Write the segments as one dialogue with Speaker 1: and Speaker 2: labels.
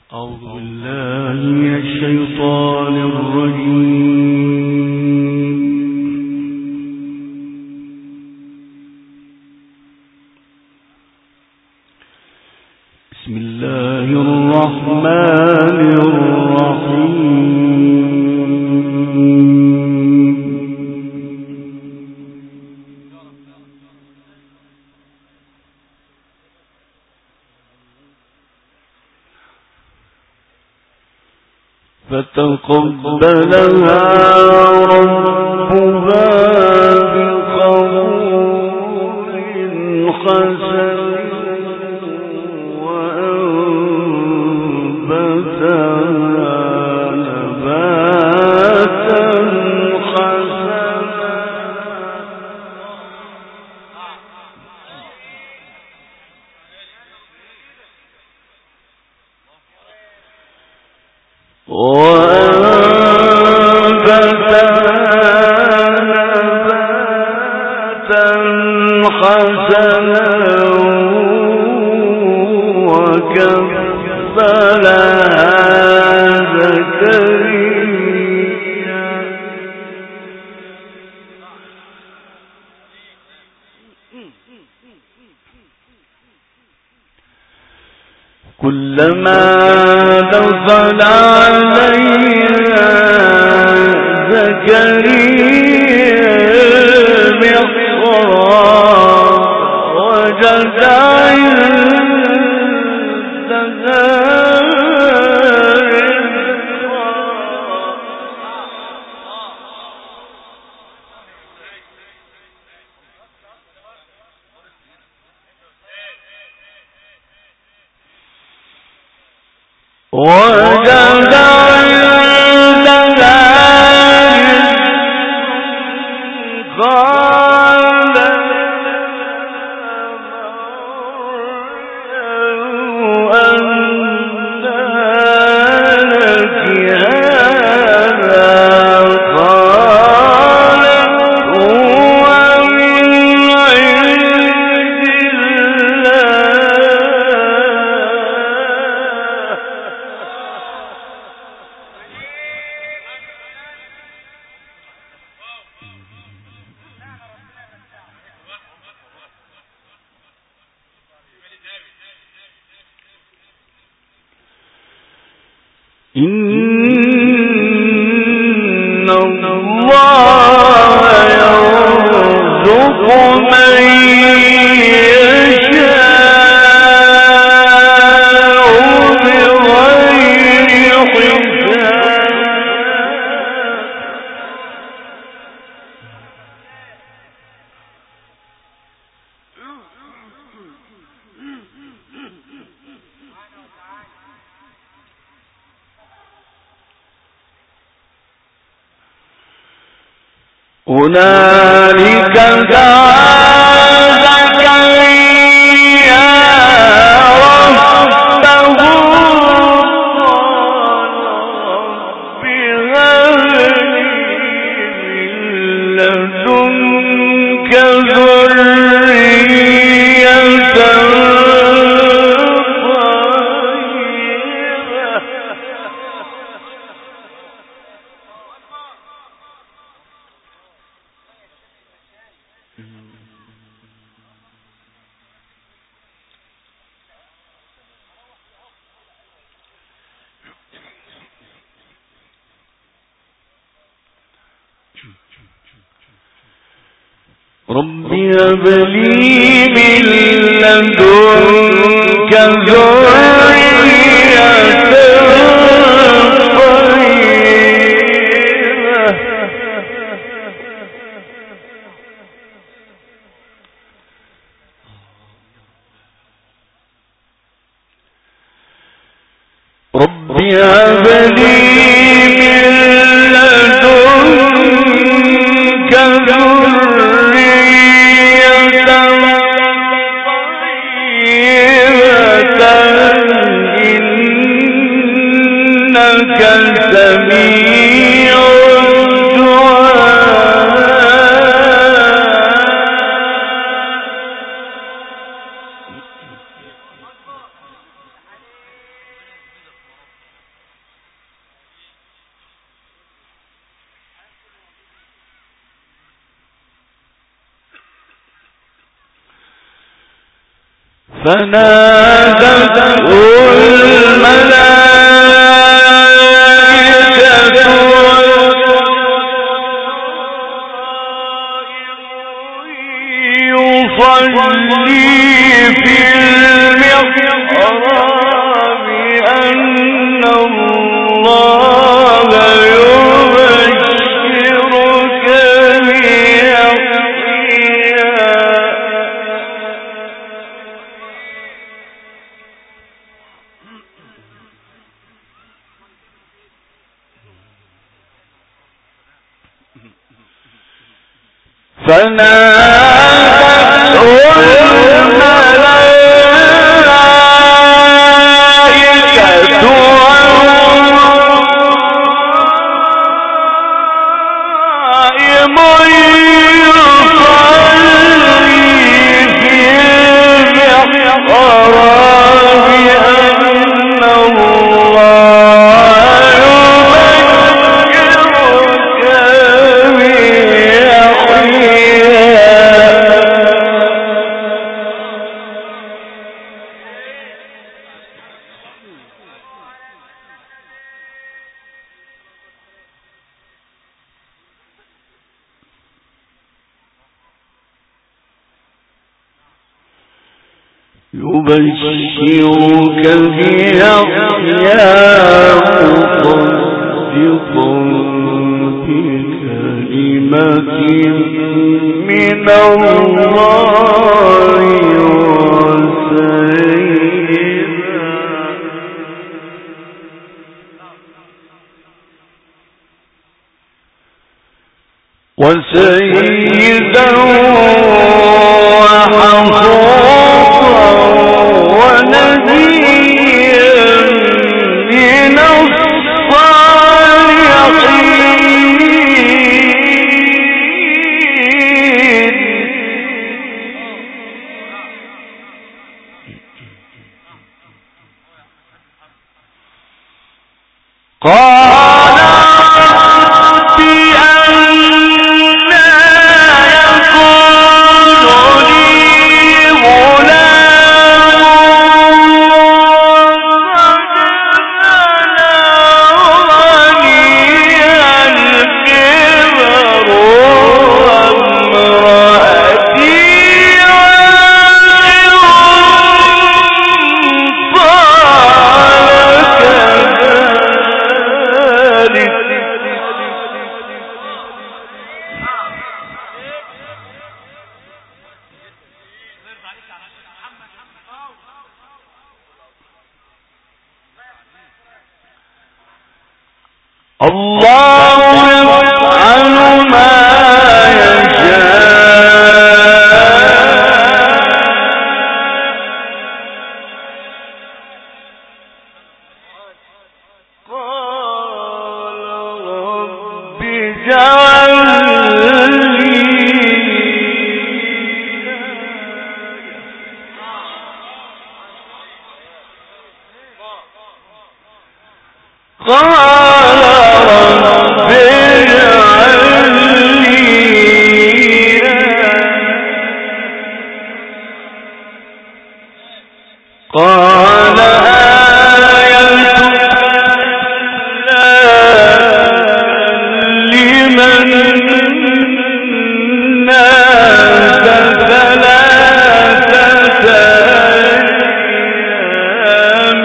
Speaker 1: أعوذ بالله من الشيطان الرجيم. بسم الله الرحمن الرحيم. فتقبلها ربها بقبول حسن وأنبتها نباتا حسنا كلما دخل عليها زكريا المحراب وجد إن الله يرزق من يشاء بغير حساب. هنالك دعا زكريا ربه رب هب لي من لدنك ذرية رب هب لي من لدنك ذرية طيبة رب هب لي من لدنك إنك سميع الدعاء. فنادته الملائكة يصلي في المحراب أن الله يبشرك فنادته الملائكة قائم يصلي في المحراب أن الله يبشرك بيحيى مصدقا بكلمة من الله وسيدا وحصورا ونبيا من الصالحين قال رب أنى يكون لي غلام وقد بلغني الكبر وامرأتي الله يفعل ما يشاء قال رب اجعل لي قال رب اجعل لي قال آيتك لمن الناس ثلاثة أيام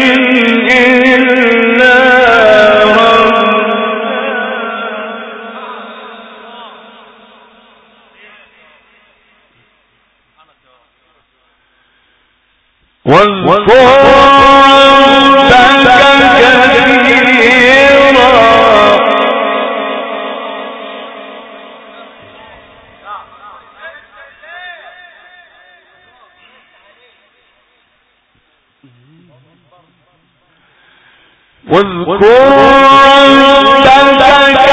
Speaker 1: إلا واذكر ربك كثيرا واذكر ربك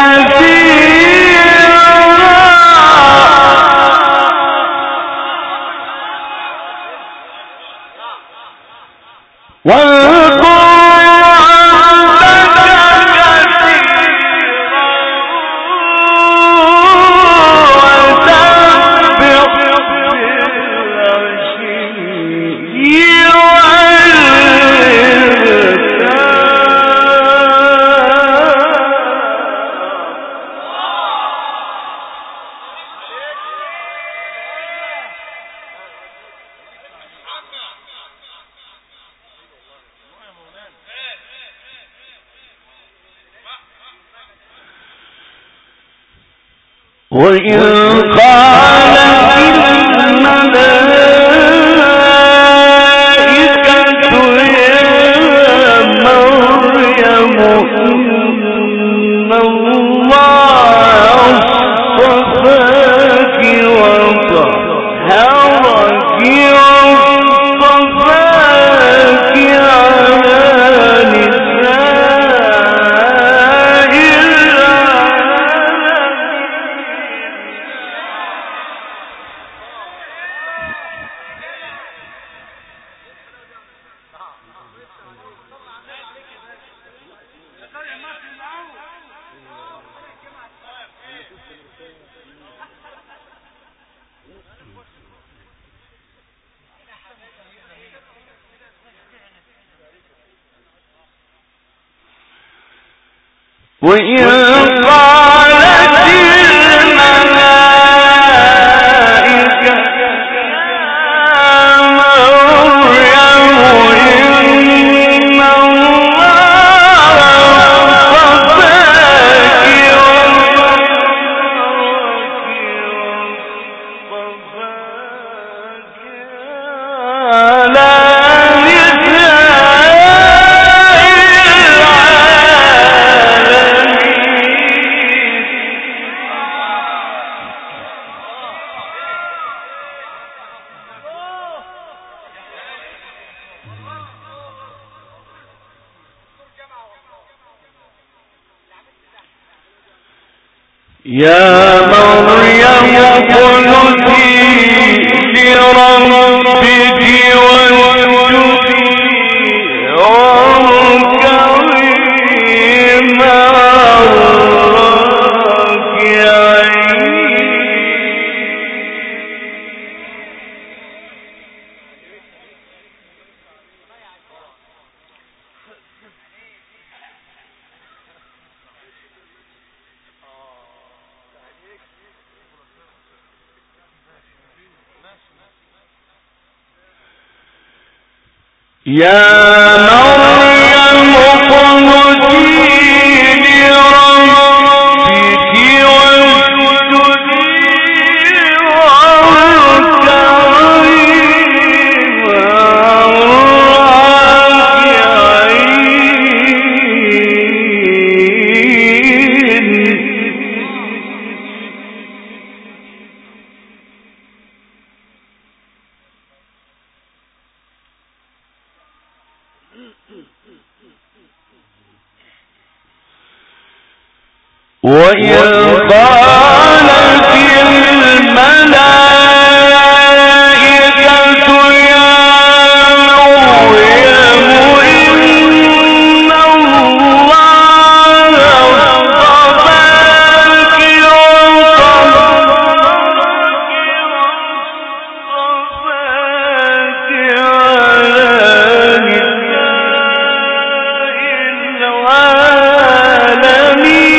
Speaker 1: وإن قالت الملائكة يا مريم اقنتي لربك واسجدي واركعي مع الراكعين. يا مريم اقنتي لربك واسجدي واركعي مع الراكعين. وإذ قالت الملائكة يا مريم إن الله اصطفاك على نساء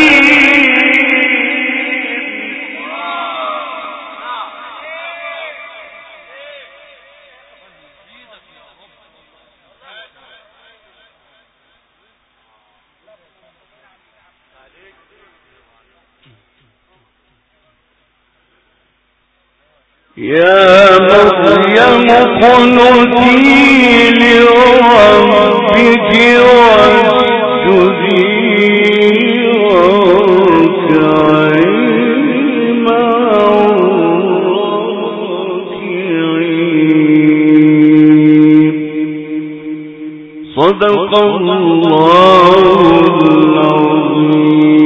Speaker 1: يا مريم اقنتي لربك واسجدي واركعي مع الراكعين. صدق الله العظيم.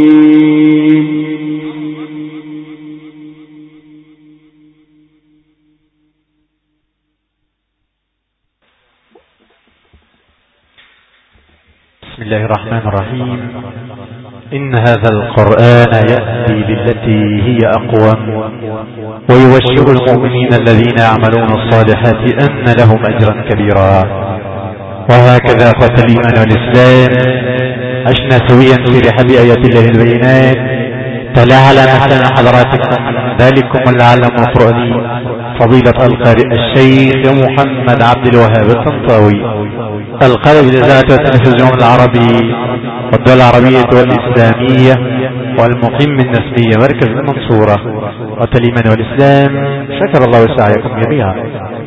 Speaker 2: بسم الله الرحمن الرحيم. إن هذا القرآن يأتي بالتي هي أقوم ويبشر المؤمنين الذين يعملون الصالحات أن لهم أجرا كبيرا. وهكذا أخوة الإيمان والإسلام عشنا سويا في رحاب آيات الله البينات تلا على مثل حضراتكم ذلكم العلم القرآني فضيلة القارئ الشيخ محمد عبد الوهاب الطنطاوي، القارئ بالإذاعة والتلفزيون العربي والدول العربية والإسلامية، والمقيم من نسبية مركز المنصورة، والتليمان والإسلام. شكر الله سعيكم جميعا.